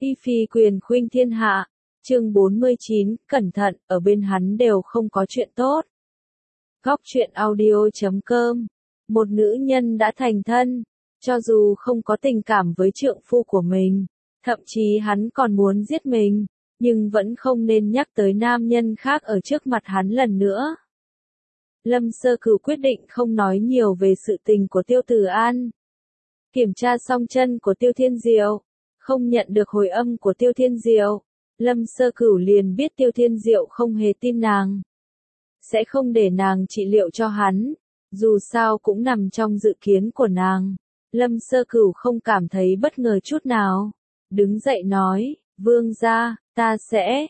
Y phi quyền khuynh thiên hạ, chương 49, cẩn thận, ở bên hắn đều không có chuyện tốt. Góc truyện audio.com. Một nữ nhân đã thành thân, cho dù không có tình cảm với trượng phu của mình, thậm chí hắn còn muốn giết mình, nhưng vẫn không nên nhắc tới nam nhân khác ở trước mặt hắn lần nữa. Lâm Sơ Cửu quyết định không nói nhiều về sự tình của Tiêu Tử An. Kiểm tra xong chân của Tiêu Thiên Diệu, không nhận được hồi âm của Tiêu Thiên Diệu, Lâm Sơ Cửu liền biết Tiêu Thiên Diệu không hề tin nàng. Sẽ không để nàng trị liệu cho hắn, dù sao cũng nằm trong dự kiến của nàng. Lâm Sơ Cửu không cảm thấy bất ngờ chút nào. Đứng dậy nói, vương gia, ta sẽ,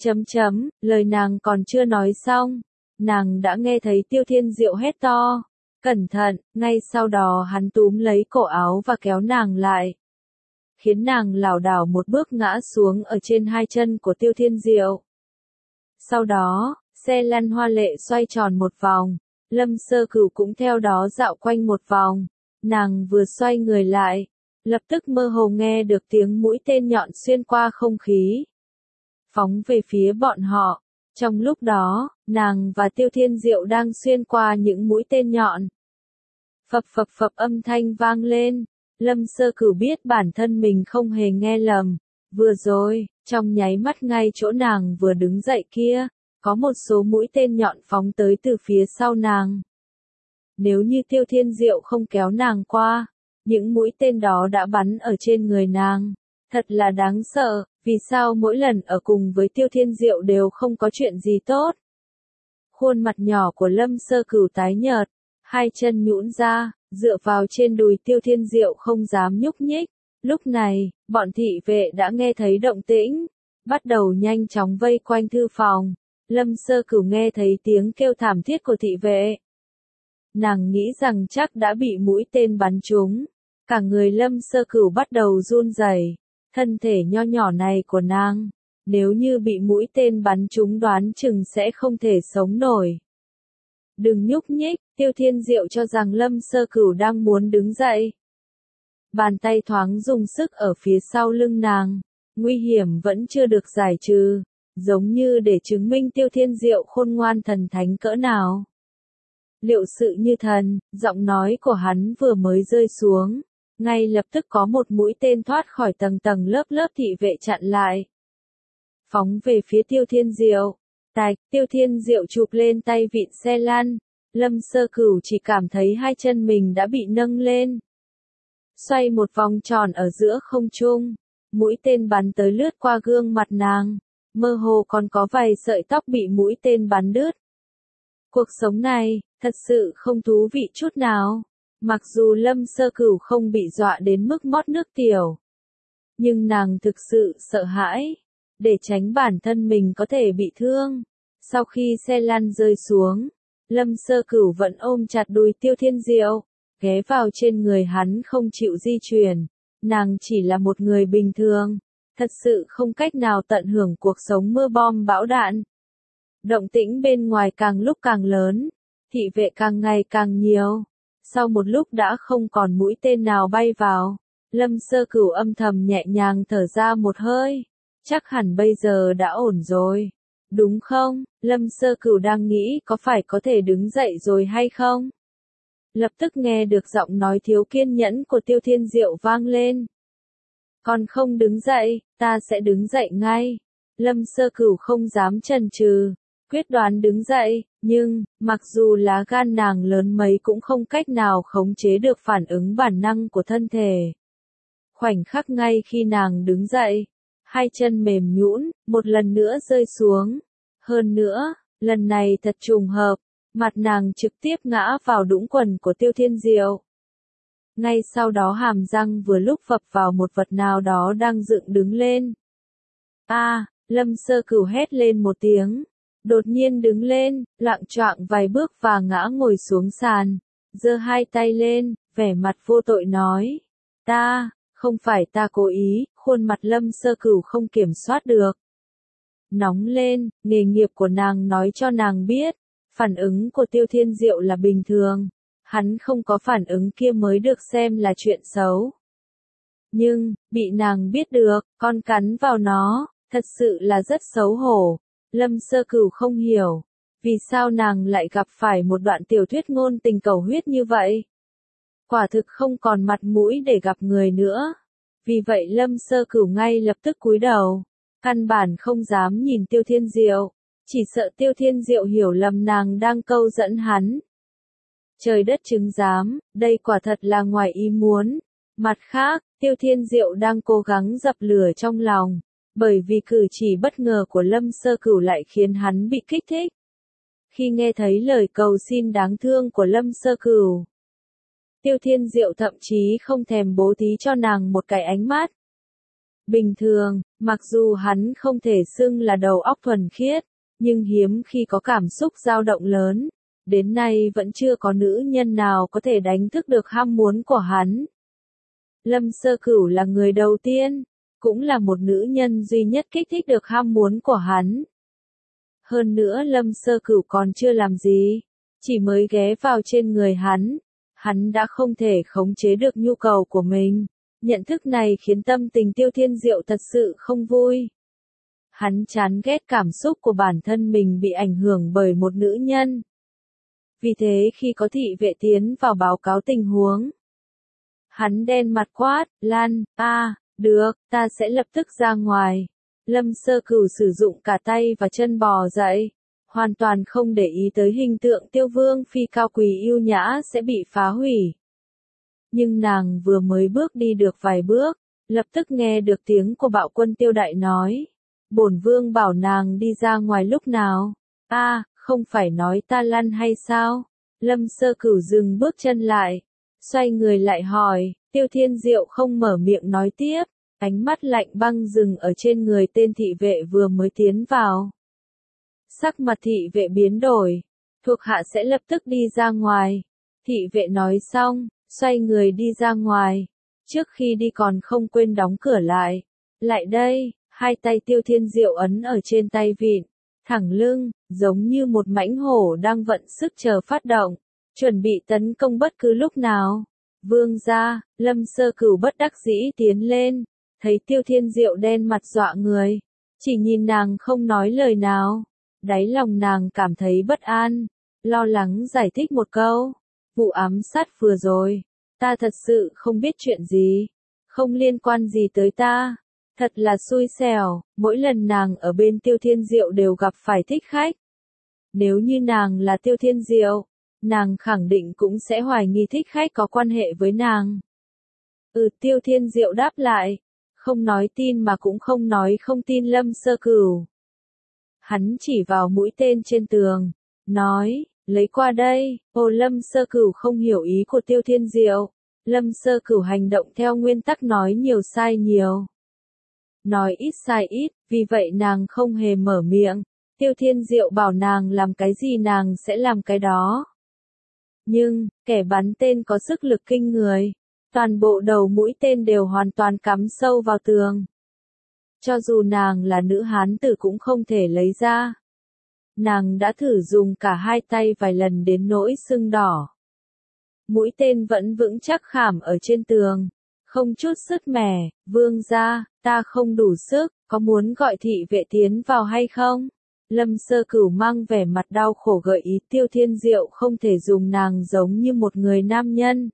lời nàng còn chưa nói xong. Nàng đã nghe thấy Tiêu Thiên Diệu hét to, cẩn thận, ngay sau đó hắn túm lấy cổ áo và kéo nàng lại, khiến nàng lảo đảo một bước ngã xuống ở trên hai chân của Tiêu Thiên Diệu. Sau đó, xe lăn hoa lệ xoay tròn một vòng, Lâm Sơ Cửu cũng theo đó dạo quanh một vòng, nàng vừa xoay người lại, lập tức mơ hồ nghe được tiếng mũi tên nhọn xuyên qua không khí, phóng về phía bọn họ. Trong lúc đó, nàng và Tiêu Thiên Diệu đang xuyên qua những mũi tên nhọn. Phập phập phập âm thanh vang lên, Lâm Sơ Cửu biết bản thân mình không hề nghe lầm. Vừa rồi, trong nháy mắt ngay chỗ nàng vừa đứng dậy kia, có một số mũi tên nhọn phóng tới từ phía sau nàng. Nếu như Tiêu Thiên Diệu không kéo nàng qua, những mũi tên đó đã bắn ở trên người nàng. Thật là đáng sợ, vì sao mỗi lần ở cùng với Tiêu Thiên Diệu đều không có chuyện gì tốt. Khuôn mặt nhỏ của Lâm Sơ Cửu tái nhợt, hai chân nhũn ra, dựa vào trên đùi Tiêu Thiên Diệu không dám nhúc nhích. Lúc này, bọn thị vệ đã nghe thấy động tĩnh, bắt đầu nhanh chóng vây quanh thư phòng. Lâm Sơ Cửu nghe thấy tiếng kêu thảm thiết của thị vệ. Nàng nghĩ rằng chắc đã bị mũi tên bắn trúng. Cả người Lâm Sơ Cửu bắt đầu run rẩy. Thân thể nho nhỏ này của nàng, nếu như bị mũi tên bắn trúng đoán chừng sẽ không thể sống nổi. Đừng nhúc nhích, Tiêu Thiên Diệu cho rằng Lâm Sơ Cửu đang muốn đứng dậy. Bàn tay thoáng dùng sức ở phía sau lưng nàng, nguy hiểm vẫn chưa được giải trừ, giống như để chứng minh Tiêu Thiên Diệu khôn ngoan thần thánh cỡ nào. Liệu sự như thần, giọng nói của hắn vừa mới rơi xuống, ngay lập tức có một mũi tên thoát khỏi tầng tầng lớp lớp thị vệ chặn lại. Phóng về phía Tiêu Thiên Diệu. Tạch, Tiêu Thiên Diệu chụp lên tay vịn xe lăn. Lâm Sơ Cửu chỉ cảm thấy hai chân mình đã bị nâng lên. Xoay một vòng tròn ở giữa không trung. Mũi tên bắn tới lướt qua gương mặt nàng. Mơ hồ còn có vài sợi tóc bị mũi tên bắn đứt. Cuộc sống này, thật sự không thú vị chút nào. Mặc dù Lâm Sơ Cửu không bị dọa đến mức mót nước tiểu, nhưng nàng thực sự sợ hãi, để tránh bản thân mình có thể bị thương. Sau khi xe lăn rơi xuống, Lâm Sơ Cửu vẫn ôm chặt đùi Tiêu Thiên Diệu, ghé vào trên người hắn không chịu di chuyển. Nàng chỉ là một người bình thường, thật sự không cách nào tận hưởng cuộc sống mưa bom bão đạn. Động tĩnh bên ngoài càng lúc càng lớn, thị vệ càng ngày càng nhiều. Sau một lúc đã không còn mũi tên nào bay vào, Lâm Sơ Cửu âm thầm nhẹ nhàng thở ra một hơi. Chắc hẳn bây giờ đã ổn rồi. Đúng không? Lâm Sơ Cửu đang nghĩ có phải có thể đứng dậy rồi hay không? Lập tức nghe được giọng nói thiếu kiên nhẫn của Tiêu Thiên Diệu vang lên. Còn không đứng dậy, ta sẽ đứng dậy ngay. Lâm Sơ Cửu không dám chần chừ, quyết đoán đứng dậy, nhưng, mặc dù lá gan nàng lớn mấy cũng không cách nào khống chế được phản ứng bản năng của thân thể. Khoảnh khắc ngay khi nàng đứng dậy, hai chân mềm nhũn, một lần nữa rơi xuống. Hơn nữa, lần này thật trùng hợp, mặt nàng trực tiếp ngã vào đũng quần của Tiêu Thiên Diệu. Ngay sau đó hàm răng vừa lúc vập vào một vật nào đó đang dựng đứng lên. Lâm Sơ Cửu hét lên một tiếng. Đột nhiên đứng lên, loạng choạng vài bước và ngã ngồi xuống sàn, giơ hai tay lên, vẻ mặt vô tội nói. Không phải ta cố ý, khuôn mặt Lâm Sơ Cửu không kiểm soát được. Nóng lên, nghề nghiệp của nàng nói cho nàng biết, phản ứng của Tiêu Thiên Diệu là bình thường, hắn không có phản ứng kia mới được xem là chuyện xấu. Nhưng, bị nàng biết được, con cắn vào nó, thật sự là rất xấu hổ. Lâm Sơ Cửu không hiểu, vì sao nàng lại gặp phải một đoạn tiểu thuyết ngôn tình cầu huyết như vậy. Quả thực không còn mặt mũi để gặp người nữa. Vì vậy Lâm Sơ Cửu ngay lập tức cúi đầu, căn bản không dám nhìn Tiêu Thiên Diệu, chỉ sợ Tiêu Thiên Diệu hiểu lầm nàng đang câu dẫn hắn. Trời đất chứng giám, đây quả thật là ngoài ý muốn. Mặt khác, Tiêu Thiên Diệu đang cố gắng dập lửa trong lòng, bởi vì cử chỉ bất ngờ của Lâm Sơ Cửu lại khiến hắn bị kích thích. Khi nghe thấy lời cầu xin đáng thương của Lâm Sơ Cửu, Tiêu Thiên Diệu thậm chí không thèm bố thí cho nàng một cái ánh mắt. Bình thường, mặc dù hắn không thể xưng là đầu óc thuần khiết, nhưng hiếm khi có cảm xúc dao động lớn, đến nay vẫn chưa có nữ nhân nào có thể đánh thức được ham muốn của hắn. Lâm Sơ Cửu là người đầu tiên, cũng là một nữ nhân duy nhất kích thích được ham muốn của hắn. Hơn nữa Lâm Sơ Cửu còn chưa làm gì, chỉ mới ghé vào trên người hắn đã không thể khống chế được nhu cầu của mình. Nhận thức này khiến tâm tình Tiêu Thiên Diệu thật sự không vui. Hắn chán ghét cảm xúc của bản thân mình bị ảnh hưởng bởi một nữ nhân. Vì thế khi có thị vệ tiến vào báo cáo tình huống, hắn đen mặt quát, Lan, được, ta sẽ lập tức ra ngoài. Lâm Sơ Cửu sử dụng cả tay và chân bò dậy, hoàn toàn không để ý tới hình tượng Tiêu Vương phi cao quý yêu nhã sẽ bị phá hủy. Nhưng nàng vừa mới bước đi được vài bước, lập tức nghe được tiếng của bạo quân Tiêu Đại nói. Bổn vương bảo nàng đi ra ngoài lúc nào? Không phải nói ta lăn hay sao? Lâm Sơ Cửu dừng bước chân lại, xoay người lại hỏi, Tiêu Thiên Diệu không mở miệng nói tiếp, ánh mắt lạnh băng dừng ở trên người tên thị vệ vừa mới tiến vào. Sắc mặt thị vệ biến đổi, thuộc hạ sẽ lập tức đi ra ngoài. Thị vệ nói xong, xoay người đi ra ngoài, trước khi đi còn không quên đóng cửa lại. Lại đây, hai tay Tiêu Thiên Diệu ấn ở trên tay vịn, thẳng lưng, giống như một mãnh hổ đang vận sức chờ phát động, chuẩn bị tấn công bất cứ lúc nào. Vương gia, Lâm Sơ Cửu bất đắc dĩ tiến lên, thấy Tiêu Thiên Diệu đen mặt dọa người, chỉ nhìn nàng không nói lời nào. Đáy lòng nàng cảm thấy bất an, lo lắng giải thích một câu. Vụ ám sát vừa rồi, ta thật sự không biết chuyện gì, không liên quan gì tới ta. Thật là xui xẻo, mỗi lần nàng ở bên Tiêu Thiên Diệu đều gặp phải thích khách. Nếu như nàng là Tiêu Thiên Diệu, nàng khẳng định cũng sẽ hoài nghi thích khách có quan hệ với nàng. Tiêu Thiên Diệu đáp lại, không nói tin mà cũng không nói không tin Lâm Sơ Cửu. Hắn chỉ vào mũi tên trên tường, nói, lấy qua đây. Lâm Sơ Cửu không hiểu ý của Tiêu Thiên Diệu. Lâm Sơ Cửu hành động theo nguyên tắc nói nhiều sai nhiều, nói ít sai ít, vì vậy nàng không hề mở miệng. Tiêu Thiên Diệu bảo nàng làm cái gì nàng sẽ làm cái đó. Nhưng, kẻ bắn tên có sức lực kinh người, toàn bộ đầu mũi tên đều hoàn toàn cắm sâu vào tường. Cho dù nàng là nữ hán tử cũng không thể lấy ra. Nàng đã thử dùng cả hai tay vài lần đến nỗi sưng đỏ. Mũi tên vẫn vững chắc khảm ở trên tường, không chút sứt mẻ. Vương gia, ta không đủ sức, có muốn gọi thị vệ tiến vào hay không? Lâm Sơ Cửu mang vẻ mặt đau khổ gợi ý Tiêu Thiên Diệu không thể dùng nàng giống như một người nam nhân.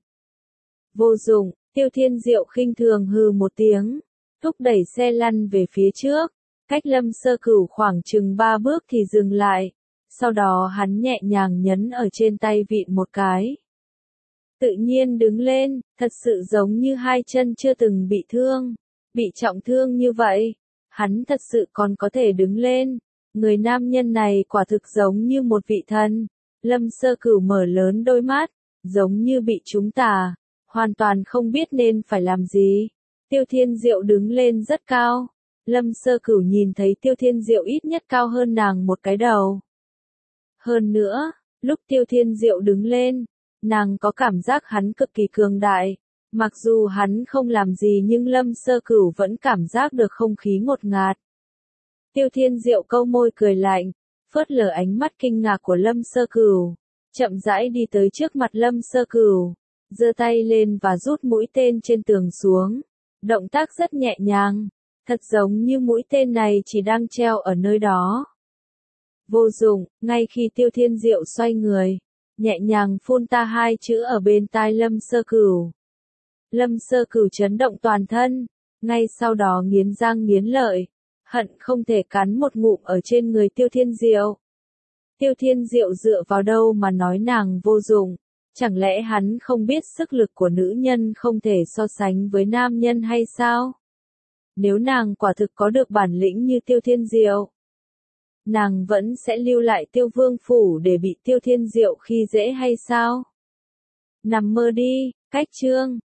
Vô dụng, Tiêu Thiên Diệu khinh thường hừ một tiếng, thúc đẩy xe lăn về phía trước, cách Lâm Sơ Cửu khoảng chừng 3 bước thì dừng lại, sau đó hắn nhẹ nhàng nhấn ở trên tay vịn một cái. Tự nhiên đứng lên, thật sự giống như hai chân chưa từng bị thương, bị trọng thương như vậy, hắn thật sự còn có thể đứng lên. Người nam nhân này quả thực giống như một vị thần. Lâm Sơ Cửu mở lớn đôi mắt, giống như bị trúng tà, hoàn toàn không biết nên phải làm gì. Tiêu Thiên Diệu đứng lên rất cao. Lâm Sơ Cửu nhìn thấy Tiêu Thiên Diệu ít nhất cao hơn nàng một cái đầu. Hơn nữa, lúc Tiêu Thiên Diệu đứng lên, nàng có cảm giác hắn cực kỳ cường đại. Mặc dù hắn không làm gì nhưng Lâm Sơ Cửu vẫn cảm giác được không khí ngột ngạt. Tiêu Thiên Diệu câu môi cười lạnh, phớt lờ ánh mắt kinh ngạc của Lâm Sơ Cửu, chậm rãi đi tới trước mặt Lâm Sơ Cửu, giơ tay lên và rút mũi tên trên tường xuống. Động tác rất nhẹ nhàng, thật giống như mũi tên này chỉ đang treo ở nơi đó. Vô dụng, ngay khi Tiêu Thiên Diệu xoay người, nhẹ nhàng phun ta hai chữ ở bên tai Lâm Sơ Cửu. Lâm Sơ Cửu chấn động toàn thân, ngay sau đó nghiến răng nghiến lợi, hận không thể cắn một ngụm ở trên người Tiêu Thiên Diệu. Tiêu Thiên Diệu dựa vào đâu mà nói nàng vô dụng, chẳng lẽ hắn không biết sức lực của nữ nhân không thể so sánh với nam nhân hay sao? Nếu nàng quả thực có được bản lĩnh như Tiêu Thiên Diệu, nàng vẫn sẽ lưu lại Tiêu Vương Phủ để bị Tiêu Thiên Diệu khi dễ hay sao? Nằm mơ đi, cách chương.